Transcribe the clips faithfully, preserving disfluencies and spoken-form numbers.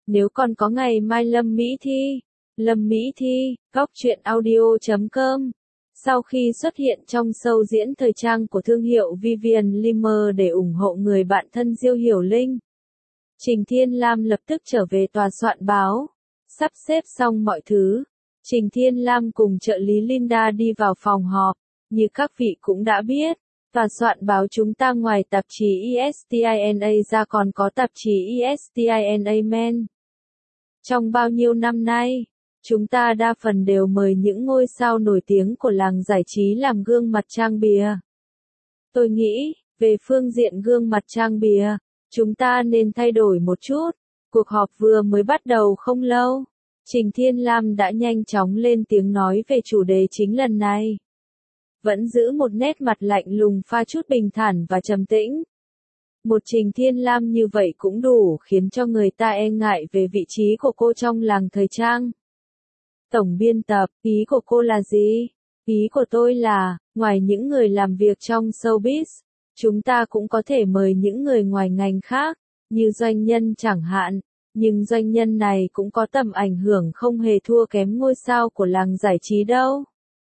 Nếu còn có ngày mai Lâm Mỹ Thi, Lâm Mỹ Thi, góc truyện audio chấm com. Sau khi xuất hiện trong show diễn thời trang của thương hiệu Vivienne Limer để ủng hộ người bạn thân Diêu Hiểu Linh, Trình Thiên Lam lập tức trở về tòa soạn báo. Sắp xếp xong mọi thứ, Trình Thiên Lam cùng trợ lý Linda đi vào phòng họp. Như các vị cũng đã biết, tòa soạn báo chúng ta ngoài tạp chí e ét tê i en a ra còn có tạp chí e ét tê i en a Men. Trong bao nhiêu năm nay, chúng ta đa phần đều mời những ngôi sao nổi tiếng của làng giải trí làm gương mặt trang bìa. Tôi nghĩ, về phương diện gương mặt trang bìa, chúng ta nên thay đổi một chút. Cuộc họp vừa mới bắt đầu không lâu, Trình Thiên Lam đã nhanh chóng lên tiếng nói về chủ đề chính lần này. Vẫn giữ một nét mặt lạnh lùng pha chút bình thản và trầm tĩnh. Một Trình Thiên Lam như vậy cũng đủ khiến cho người ta e ngại về vị trí của cô trong làng thời trang. Tổng biên tập, ý của cô là gì? Ý của tôi là, ngoài những người làm việc trong showbiz, chúng ta cũng có thể mời những người ngoài ngành khác, như doanh nhân chẳng hạn, nhưng doanh nhân này cũng có tầm ảnh hưởng không hề thua kém ngôi sao của làng giải trí đâu.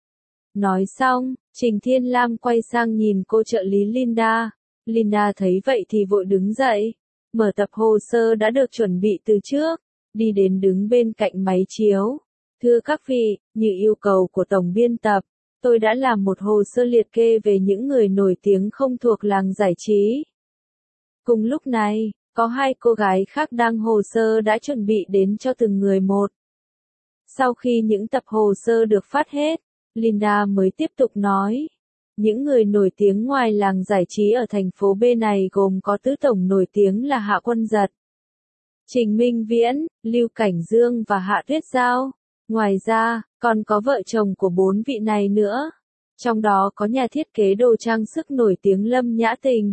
Nói xong, Trình Thiên Lam quay sang nhìn cô trợ lý Linda. Linda thấy vậy thì vội đứng dậy, mở tập hồ sơ đã được chuẩn bị từ trước, đi đến đứng bên cạnh máy chiếu. Thưa các vị, như yêu cầu của tổng biên tập, tôi đã làm một hồ sơ liệt kê về những người nổi tiếng không thuộc làng giải trí. Cùng lúc này, có hai cô gái khác đăng hồ sơ đã chuẩn bị đến cho từng người một. Sau khi những tập hồ sơ được phát hết, Linda mới tiếp tục nói. Những người nổi tiếng ngoài làng giải trí ở thành phố B này gồm có tứ tổng nổi tiếng là Hạ Quân Giật, Trình Minh Viễn, Lưu Cảnh Dương và Hạ Tuyết Giao. Ngoài ra, còn có vợ chồng của bốn vị này nữa. Trong đó có nhà thiết kế đồ trang sức nổi tiếng Lâm Nhã Tình,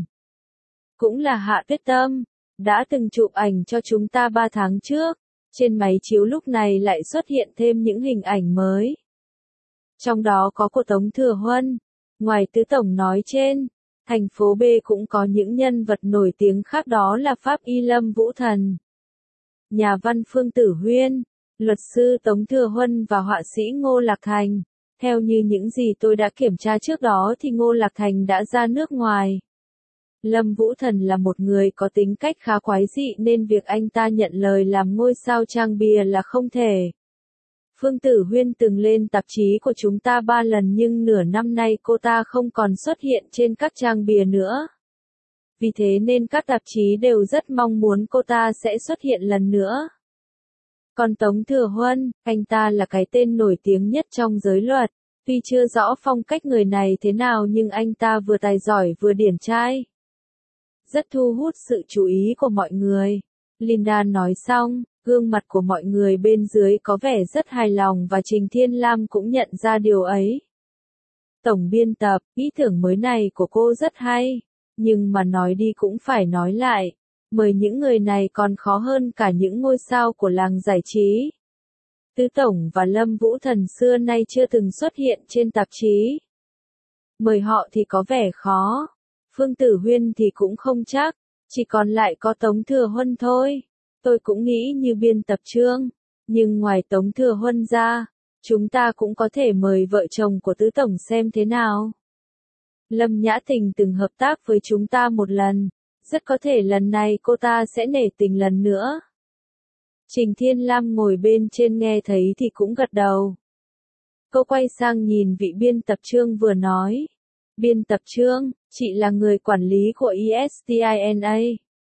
cũng là Hạ Tuyết Tâm, đã từng chụp ảnh cho chúng ta ba tháng trước. Trên máy chiếu lúc này lại xuất hiện thêm những hình ảnh mới. Trong đó có của Tống Thừa Huân. Ngoài tứ tổng nói trên, thành phố B cũng có những nhân vật nổi tiếng khác, đó là Pháp Y Lâm Vũ Thần, nhà văn Phương Tử Huyên, luật sư Tống Thừa Huân và họa sĩ Ngô Lạc Thành. Theo như những gì tôi đã kiểm tra trước đó thì Ngô Lạc Thành đã ra nước ngoài. Lâm Vũ Thần là một người có tính cách khá quái dị nên việc anh ta nhận lời làm ngôi sao trang bìa là không thể. Phương Tử Huyên từng lên tạp chí của chúng ta ba lần nhưng nửa năm nay cô ta không còn xuất hiện trên các trang bìa nữa. Vì thế nên các tạp chí đều rất mong muốn cô ta sẽ xuất hiện lần nữa. Còn Tống Thừa Huân, anh ta là cái tên nổi tiếng nhất trong giới luật. Tuy chưa rõ phong cách người này thế nào nhưng anh ta vừa tài giỏi vừa điển trai, rất thu hút sự chú ý của mọi người. Linda nói xong, gương mặt của mọi người bên dưới có vẻ rất hài lòng và Trình Thiên Lam cũng nhận ra điều ấy. Tổng biên tập, ý tưởng mới này của cô rất hay, nhưng mà nói đi cũng phải nói lại, mời những người này còn khó hơn cả những ngôi sao của làng giải trí. Tứ Tổng và Lâm Vũ Thần xưa nay chưa từng xuất hiện trên tạp chí. Mời họ thì có vẻ khó. Phương Tử Huyên thì cũng không chắc, chỉ còn lại có Tống Thừa Huân thôi. Tôi cũng nghĩ như biên tập Trương, nhưng ngoài Tống Thừa Huân ra, chúng ta cũng có thể mời vợ chồng của Tứ Tổng xem thế nào. Lâm Nhã Tình từng hợp tác với chúng ta một lần, rất có thể lần này cô ta sẽ nể tình lần nữa. Trình Thiên Lam ngồi bên trên nghe thấy thì cũng gật đầu. Cô quay sang nhìn vị biên tập Trương vừa nói. Biên tập Trương, chị là người quản lý của e ét tê i en a.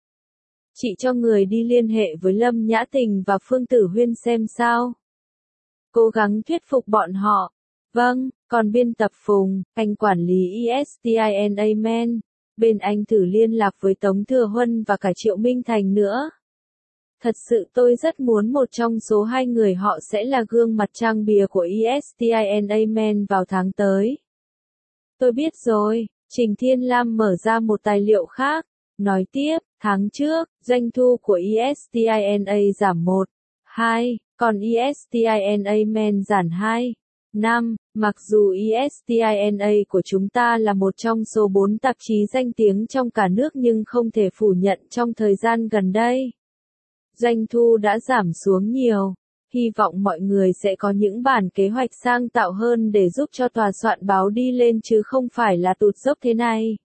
Chị cho người đi liên hệ với Lâm Nhã Tình và Phương Tử Huyên xem sao. Cố gắng thuyết phục bọn họ. Vâng, còn biên tập Phùng, anh quản lý e ét tê i en a Men. Bên anh thử liên lạc với Tống Thừa Huân và cả Triệu Minh Thành nữa. Thật sự tôi rất muốn một trong số hai người họ sẽ là gương mặt trang bìa của e ét tê i en a Men vào tháng tới. Tôi biết rồi, Trình Thiên Lam mở ra một tài liệu khác, nói tiếp, tháng trước, doanh thu của e ét tê i en a giảm một, hai, còn e ét tê i en a Men giảm hai, năm. Mặc dù e ét tê i en a của chúng ta là một trong số bốn tạp chí danh tiếng trong cả nước nhưng không thể phủ nhận trong thời gian gần đây, Doanh thu đã giảm xuống nhiều. Hy vọng mọi người sẽ có những bản kế hoạch sang tạo hơn để giúp cho tòa soạn báo đi lên chứ không phải là tụt dốc thế này.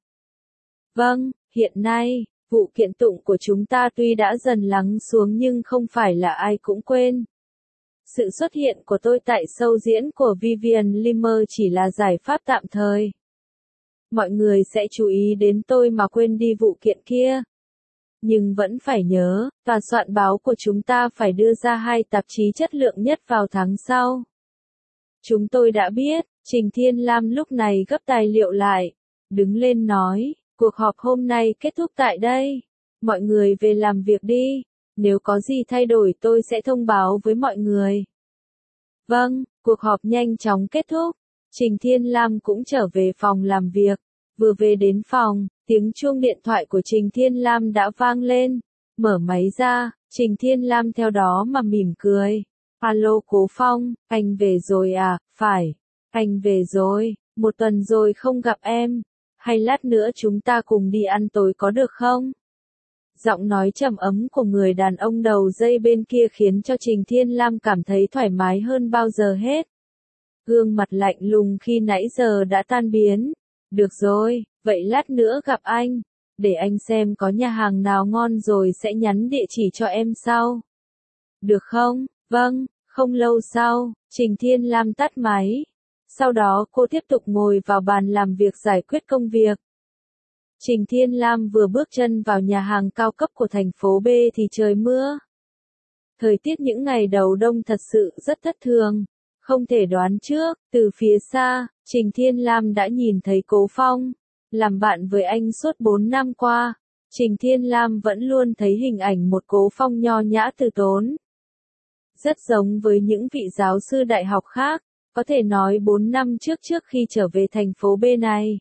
Vâng, hiện nay, vụ kiện tụng của chúng ta tuy đã dần lắng xuống nhưng không phải là ai cũng quên. Sự xuất hiện của tôi tại show diễn của Vivian Limer chỉ là giải pháp tạm thời. Mọi người sẽ chú ý đến tôi mà quên đi vụ kiện kia. Nhưng vẫn phải nhớ, tòa soạn báo của chúng ta phải đưa ra hai tạp chí chất lượng nhất vào tháng sau. Chúng tôi đã biết, Trình Thiên Lam lúc này gấp tài liệu lại, đứng lên nói, cuộc họp hôm nay kết thúc tại đây. Mọi người về làm việc đi, nếu có gì thay đổi tôi sẽ thông báo với mọi người. Vâng, cuộc họp nhanh chóng kết thúc. Trình Thiên Lam cũng trở về phòng làm việc. Vừa về đến phòng, tiếng chuông điện thoại của Trình Thiên Lam đã vang lên. Mở máy ra, Trình Thiên Lam theo đó mà mỉm cười. Alo Cố Phong, anh về rồi à? Phải, anh về rồi, một tuần rồi không gặp em. Hay lát nữa chúng ta cùng đi ăn tối có được không? Giọng nói trầm ấm của người đàn ông đầu dây bên kia khiến cho Trình Thiên Lam cảm thấy thoải mái hơn bao giờ hết. Gương mặt lạnh lùng khi nãy giờ đã tan biến. Được rồi, vậy lát nữa gặp anh. Để anh xem có nhà hàng nào ngon rồi sẽ nhắn địa chỉ cho em sau. Được không? Vâng, không lâu sau, Trình Thiên Lam tắt máy. Sau đó cô tiếp tục ngồi vào bàn làm việc giải quyết công việc. Trình Thiên Lam vừa bước chân vào nhà hàng cao cấp của thành phố B thì trời mưa. Thời tiết những ngày đầu đông thật sự rất thất thường. Không thể đoán trước, từ phía xa, Trình Thiên Lam đã nhìn thấy Cố Phong. Làm bạn với anh suốt bốn năm qua, Trình Thiên Lam vẫn luôn thấy hình ảnh một Cố Phong nho nhã từ tốn. Rất giống với những vị giáo sư đại học khác, có thể nói bốn năm trước trước khi trở về thành phố B này.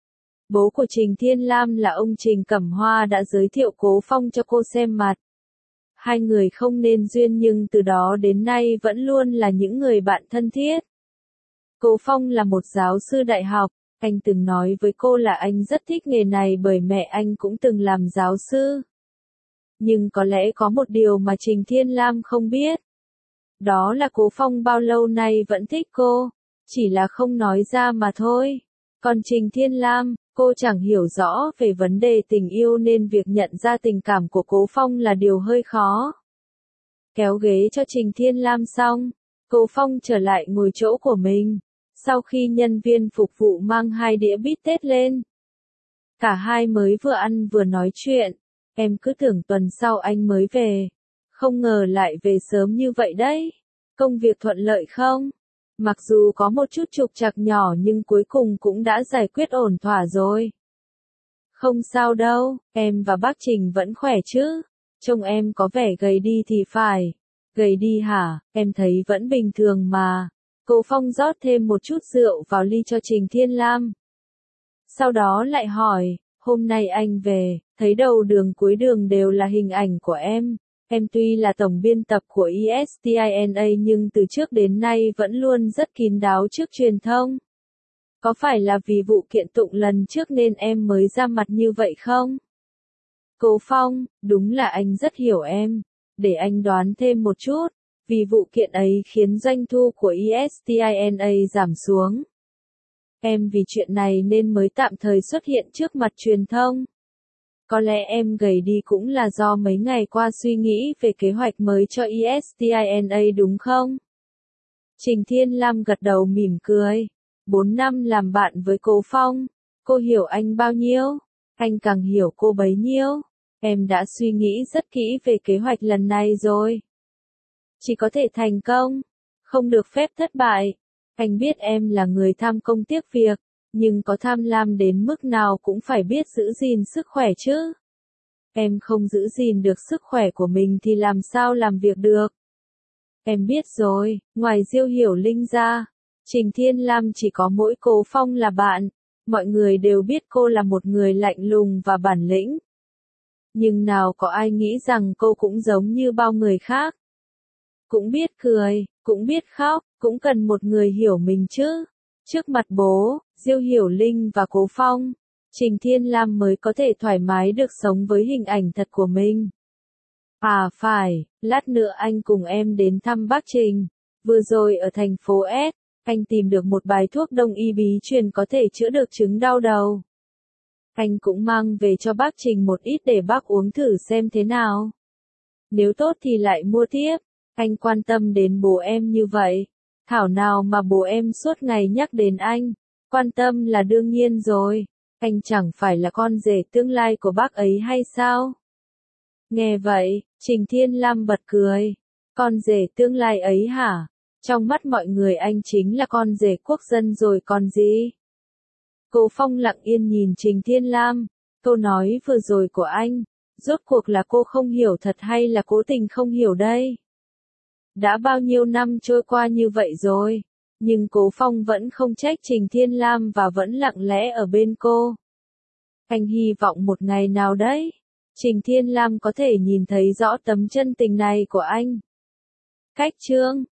Bố của Trình Thiên Lam là ông Trình Cẩm Hoa đã giới thiệu Cố Phong cho cô xem mặt. Hai người không nên duyên nhưng từ đó đến nay vẫn luôn là những người bạn thân thiết. Cố Phong là một giáo sư đại học, anh từng nói với cô là anh rất thích nghề này bởi mẹ anh cũng từng làm giáo sư. Nhưng có lẽ có một điều mà Trình Thiên Lam không biết. Đó là Cố Phong bao lâu nay vẫn thích cô, chỉ là không nói ra mà thôi. Còn Trình Thiên Lam, cô chẳng hiểu rõ về vấn đề tình yêu nên việc nhận ra tình cảm của Cố Phong là điều hơi khó. Kéo ghế cho Trình Thiên Lam xong, Cố Phong trở lại ngồi chỗ của mình. Sau khi nhân viên phục vụ mang hai đĩa bít tết lên, cả hai mới vừa ăn vừa nói chuyện. Em cứ tưởng tuần sau anh mới về, không ngờ lại về sớm như vậy đấy. Công việc thuận lợi không? Mặc dù có một chút trục trặc nhỏ nhưng cuối cùng cũng đã giải quyết ổn thỏa rồi. Không sao đâu, em và bác Trình vẫn khỏe chứ? Trông em có vẻ gầy đi thì phải. Gầy đi hả? Em thấy vẫn bình thường mà. Cố Phong rót thêm một chút rượu vào ly cho Trình Thiên Lam. Sau đó lại hỏi, hôm nay anh về, thấy đầu đường cuối đường đều là hình ảnh của em. Em tuy là tổng biên tập của e ét tê i en a nhưng từ trước đến nay vẫn luôn rất kín đáo trước truyền thông. Có phải là vì vụ kiện tụng lần trước nên em mới ra mặt như vậy không? Cố Phong, đúng là anh rất hiểu em. Để anh đoán thêm một chút, vì vụ kiện ấy khiến doanh thu của e ét tê i en a giảm xuống. Em vì chuyện này nên mới tạm thời xuất hiện trước mặt truyền thông. Có lẽ em gầy đi cũng là do mấy ngày qua suy nghĩ về kế hoạch mới cho e ét tê i en a đúng không? Trình Thiên Lam gật đầu mỉm cười. Bốn năm làm bạn với Cố Phong, cô hiểu anh bao nhiêu, anh càng hiểu cô bấy nhiêu. Em đã suy nghĩ rất kỹ về kế hoạch lần này rồi. Chỉ có thể thành công, không được phép thất bại. Anh biết em là người tham công tiếc việc, nhưng có tham lam đến mức nào cũng phải biết giữ gìn sức khỏe chứ. Em không giữ gìn được sức khỏe của mình thì làm sao làm việc được. Em biết rồi, ngoài Diêu Hiểu Linh ra, Trình Thiên Lam chỉ có mỗi Cố Phong là bạn. Mọi người đều biết cô là một người lạnh lùng và bản lĩnh. Nhưng nào có ai nghĩ rằng cô cũng giống như bao người khác. Cũng biết cười, cũng biết khóc, cũng cần một người hiểu mình chứ. Trước mặt bố, Diêu Hiểu Linh và Cố Phong, Trình Thiên Lam mới có thể thoải mái được sống với hình ảnh thật của mình. À phải, lát nữa anh cùng em đến thăm bác Trình. Vừa rồi ở thành phố S, anh tìm được một bài thuốc đông y bí truyền có thể chữa được chứng đau đầu. Anh cũng mang về cho bác Trình một ít để bác uống thử xem thế nào. Nếu tốt thì lại mua tiếp. Anh quan tâm đến bố em như vậy. Thảo nào mà bố em suốt ngày nhắc đến anh. Quan tâm là đương nhiên rồi. Anh chẳng phải là con rể tương lai của bác ấy hay sao? Nghe vậy, Trình Thiên Lam bật cười. Con rể tương lai ấy hả? Trong mắt mọi người anh chính là con rể quốc dân rồi còn gì? Cô Phong lặng yên nhìn Trình Thiên Lam. Câu nói vừa rồi của anh, rốt cuộc là cô không hiểu thật hay là cố tình không hiểu đây? Đã bao nhiêu năm trôi qua như vậy rồi, nhưng Cố Phong vẫn không trách Trình Thiên Lam và vẫn lặng lẽ ở bên cô. Anh hy vọng một ngày nào đấy, Trình Thiên Lam có thể nhìn thấy rõ tấm chân tình này của anh. Khách trương